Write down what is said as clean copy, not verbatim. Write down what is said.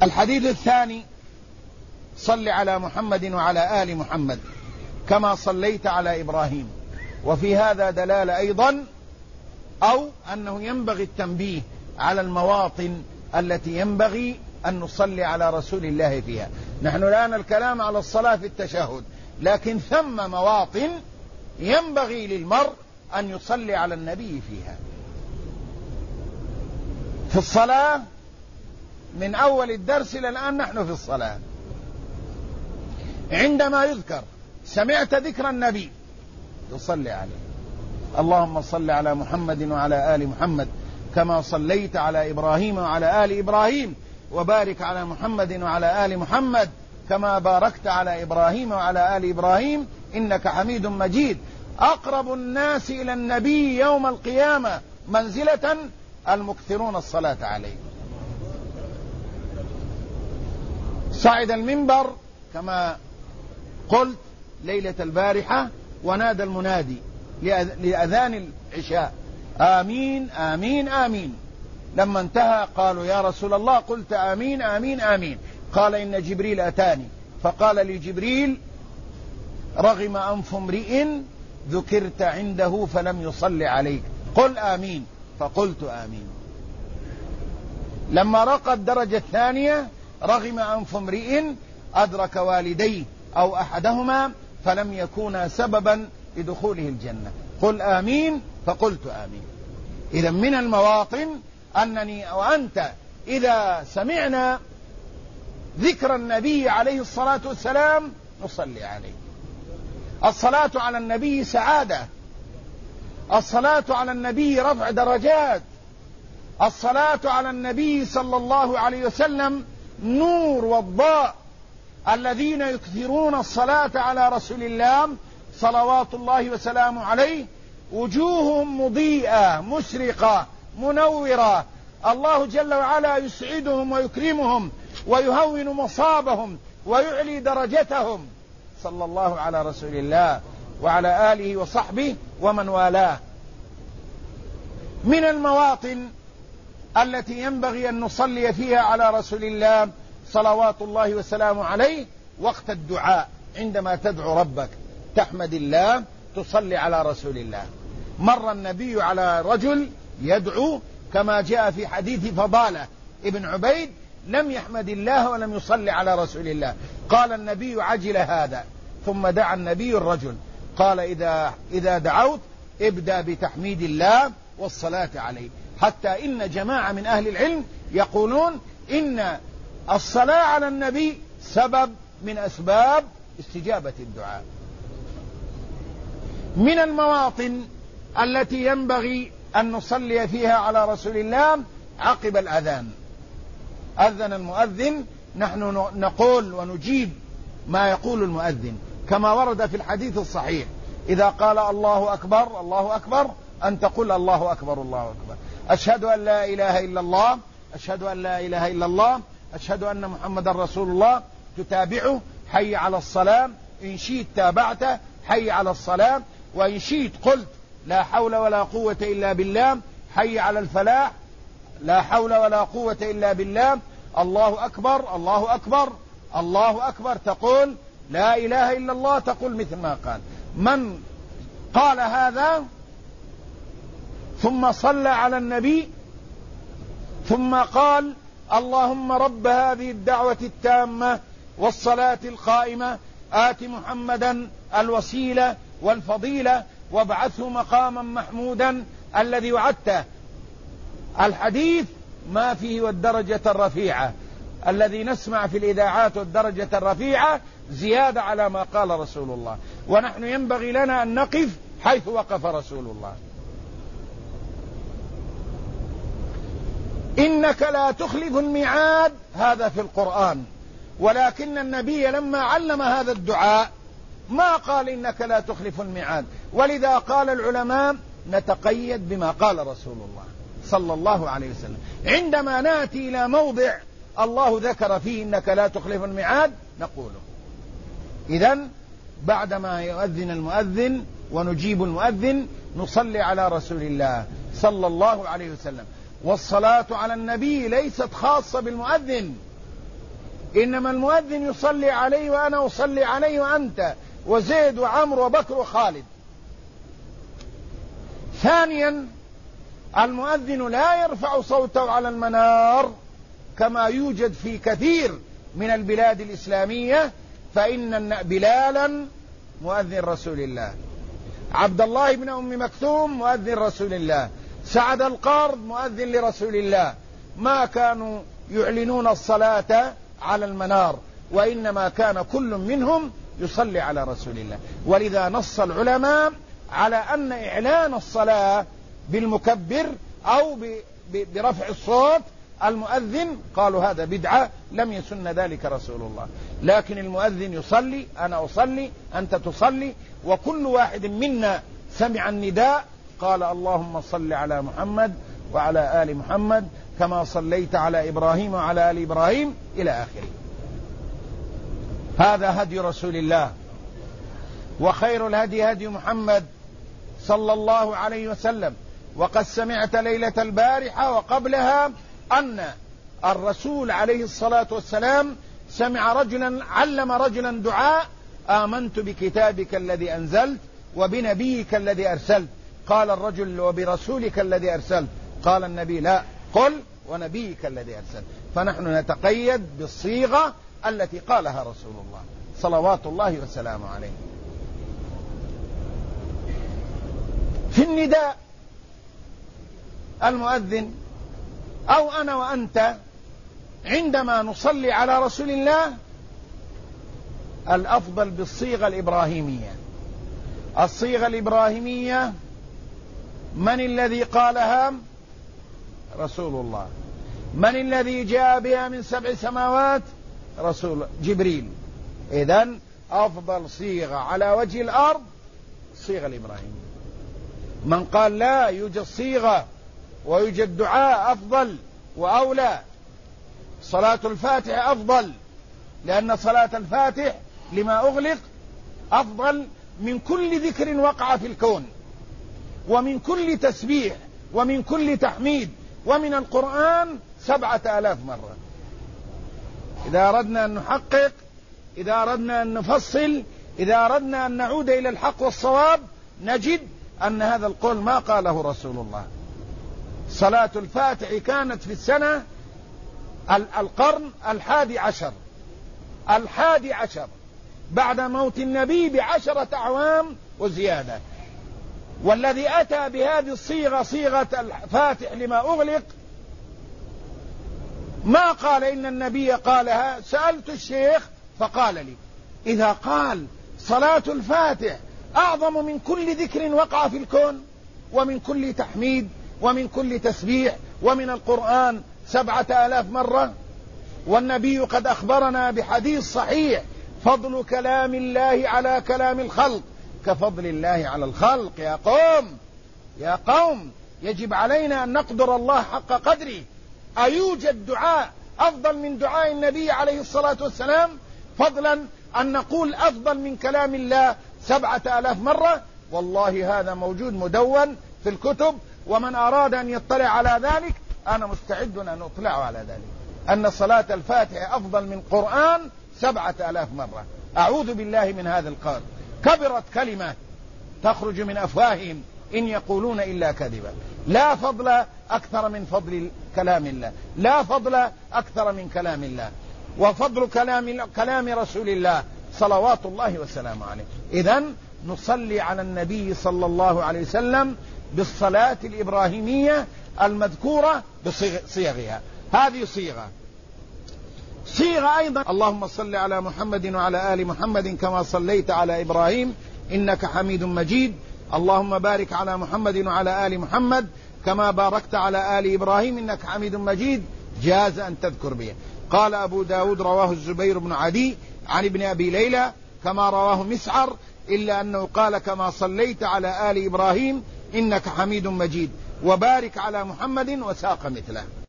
الحديث الثاني: صل على محمد وعلى آل محمد كما صليت على إبراهيم. وفي هذا دلالة أيضا، أو أنه ينبغي التنبيه على المواطن التي ينبغي أن نصلي على رسول الله فيها. نحن الآن الكلام على الصلاة في التشهد، لكن ثم مواطن ينبغي للمرء أن يصلي على النبي فيها. في الصلاة من أول الدرس إلى الآن نحن في الصلاة، عندما يذكر سمعت ذكر النبي تصلي عليه: اللهم صل على محمد وعلى آل محمد كما صليت على إبراهيم وعلى آل إبراهيم، وبارك على محمد وعلى آل محمد كما باركت على إبراهيم وعلى آل إبراهيم إنك حميد مجيد. أقرب الناس إلى النبي يوم القيامة منزلة المكثرون الصلاة عليه. صعد المنبر كما قلت ليلة البارحة ونادى المنادي لأذان العشاء: آمين آمين آمين. لما انتهى قالوا: يا رسول الله قلت آمين آمين آمين. قال: إن جبريل أتاني فقال لجبريل: رغم أنف امرئ ذكرت عنده فلم يصل عليك، قل آمين. فقلت آمين. لما رقى الدرجة الثانية: رغم أنف امرئ أدرك والديه أو أحدهما فلم يكونا سببا لدخوله الجنة، قل آمين. فقلت آمين. إذا من المواطن أنني وأنت إذا سمعنا ذكر النبي عليه الصلاة والسلام نصلي عليه. الصلاة على النبي سعادة، الصلاة على النبي رفع درجات، الصلاة على النبي صلى الله عليه وسلم نور وضاء. الذين يكثرون الصلاة على رسول الله صلوات الله وسلامه عليه وجوههم مضيئة مشرقة منورة، الله جل وعلا يسعدهم ويكرمهم ويهون مصابهم ويعلي درجتهم، صلى الله على رسول الله وعلى آله وصحبه ومن والاه. من المواطن التي ينبغي أن نصلي فيها على رسول الله صلوات الله وسلامه عليه وقت الدعاء، عندما تدعو ربك تحمد الله تصلي على رسول الله. مر النبي على رجل يدعو كما جاء في حديث فضالة ابن عبيد: لم يحمد الله ولم يصلي على رسول الله. قال النبي: عجل هذا. ثم دعا النبي الرجل قال: إذا دعوت ابدأ بتحميد الله والصلاة عليه. حتى إن جماعة من أهل العلم يقولون إن الصلاة على النبي سبب من أسباب استجابة الدعاء. من المواطن التي ينبغي أن نصلي فيها على رسول الله عقب الأذان. أذن المؤذن، نحن نقول ونجيب ما يقول المؤذن كما ورد في الحديث الصحيح: إذا قال الله أكبر الله أكبر أن تقول الله أكبر الله أكبر، أشهد أن لا إله إلا الله، أشهد أن لا إله إلا الله، أشهد أن محمد رسول الله. تتابعه: حي على الصلاة، إن شئت تابعته حي على الصلاة، وإن شئت قلت لا حول ولا قوة إلا بالله، حي على الفلاح، لا حول ولا قوة إلا بالله، الله أكبر الله أكبر الله أكبر. تقول لا إله إلا الله، تقول مثل ما قال. من قال هذا ثم صلى على النبي ثم قال: اللهم رب هذه الدعوة التامة والصلاة القائمة آت محمدا الوسيلة والفضيلة وابعثه مقاما محمودا الذي وعدته. الحديث ما فيه والدرجة الرفيعة الذي نسمع في الإذاعات والدرجة الرفيعة زيادة على ما قال رسول الله، ونحن ينبغي لنا أن نقف حيث وقف رسول الله. إنك لا تخلف الميعاد، هذا في القرآن، ولكن النبي لما علم هذا الدعاء ما قال إنك لا تخلف الميعاد، ولذا قال العلماء نتقيد بما قال رسول الله صلى الله عليه وسلم. عندما نأتي إلى موضع الله ذكر فيه إنك لا تخلف الميعاد نقوله. إذن بعدما يؤذن المؤذن ونجيب المؤذن نصلي على رسول الله صلى الله عليه وسلم. والصلاة على النبي ليست خاصة بالمؤذن، إنما المؤذن يصلي عليه وأنا أصلي عليه وأنت وزيد وعمر وبكر وخالد. ثانيا المؤذن لا يرفع صوته على المنار كما يوجد في كثير من البلاد الإسلامية، فإن بلالا مؤذن رسول الله، عبد الله بن أم مكتوم مؤذن رسول الله، سعد القارض مؤذن لرسول الله، ما كانوا يعلنون الصلاة على المنار، وإنما كان كل منهم يصلي على رسول الله. ولذا نص العلماء على أن إعلان الصلاة بالمكبر أو برفع الصوت المؤذن قالوا هذا بدعة، لم يسن ذلك رسول الله. لكن المؤذن يصلي، أنا أصلي، أنت تصلي، وكل واحد منا سمع النداء قال اللهم صل على محمد وعلى آل محمد كما صليت على إبراهيم وعلى آل إبراهيم إلى آخره. هذا هدي رسول الله، وخير الهدي هدي محمد صلى الله عليه وسلم. وقد سمعت ليلة البارحة وقبلها أن الرسول عليه الصلاة والسلام سمع رجلا علم رجلا دعاء: آمنت بكتابك الذي أنزلت وبنبيك الذي أرسلت. قال الرجل: وبرسولك الذي أرسلت. قال النبي: لا، قل ونبيك الذي أرسلت. فنحن نتقيد بالصيغة التي قالها رسول الله صلوات الله وسلامه عليه. في النداء المؤذن أو أنا وأنت عندما نصلي على رسول الله الأفضل بالصيغة الإبراهيمية. الصيغة الإبراهيمية من الذي قالها؟ رسول الله. من الذي جاء بها من 7 سماوات؟ رسول جبريل. إذن أفضل صيغة على وجه الأرض الصيغة الإبراهيمية. من قال لا يوجد صيغة ويوجد دعاء أفضل وأولى، صلاة الفاتح أفضل، لأن صلاة الفاتح لما أغلق أفضل من كل ذكر وقع في الكون، ومن كل تسبيح، ومن كل تحميد، ومن القرآن 7000 مرة. إذا أردنا أن نحقق، إذا أردنا أن نفصل، إذا أردنا أن نعود إلى الحق والصواب، نجد أن هذا القول ما قاله رسول الله. صلاة الفاتح كانت في السنة القرن 11 بعد موت النبي ب10 أعوام وزيادة. والذي أتى بهذه الصيغة، صيغة الفاتح لما أغلق، ما قال إن النبي قالها. سألت الشيخ فقال لي: إذا قال صلاة الفاتح أعظم من كل ذكر وقع في الكون، ومن كل تحميد، ومن كل تسبيح، ومن القرآن 7000 مرة، والنبي قد أخبرنا بحديث صحيح: فضل كلام الله على كلام الخلق كفضل الله على الخلق. يا قوم يجب علينا أن نقدر الله حق قدره. أيوجد دعاء أفضل من دعاء النبي عليه الصلاة والسلام؟ فضلا أن نقول أفضل من كلام الله 7000 مرة. والله هذا موجود مدون في الكتب، ومن أراد أن يطلع على ذلك أنا مستعد أن أطلع على ذلك، أن صلاة الفاتحة أفضل من قرآن 7000 مرة. أعوذ بالله من هذا القول. كبرت كلمة تخرج من أفواههم إن يقولون إلا كذبا. لا فضل أكثر من فضل كلام الله، لا فضل أكثر من كلام الله، وفضل كلام رسول الله صلوات الله وسلامه عليه. إذن نصلي على النبي صلى الله عليه وسلم بالصلاة الإبراهيمية المذكورة بصيغها. هذه صيغة أيضا: اللهم صل على محمد وعلى آل محمد كما صليت على إبراهيم إنك حميد مجيد. اللهم بارك على محمد وعلى آل محمد كما باركت على آل إبراهيم إنك حميد مجيد. جاز أن تذكر به. قال أبو داود: رواه الزبير بن عدي عن ابن أبي ليلى كما رواه مسعر، إلا أنه قال كما صليت على آل إبراهيم إنك حميد مجيد وبارك على محمد، وساق مثله.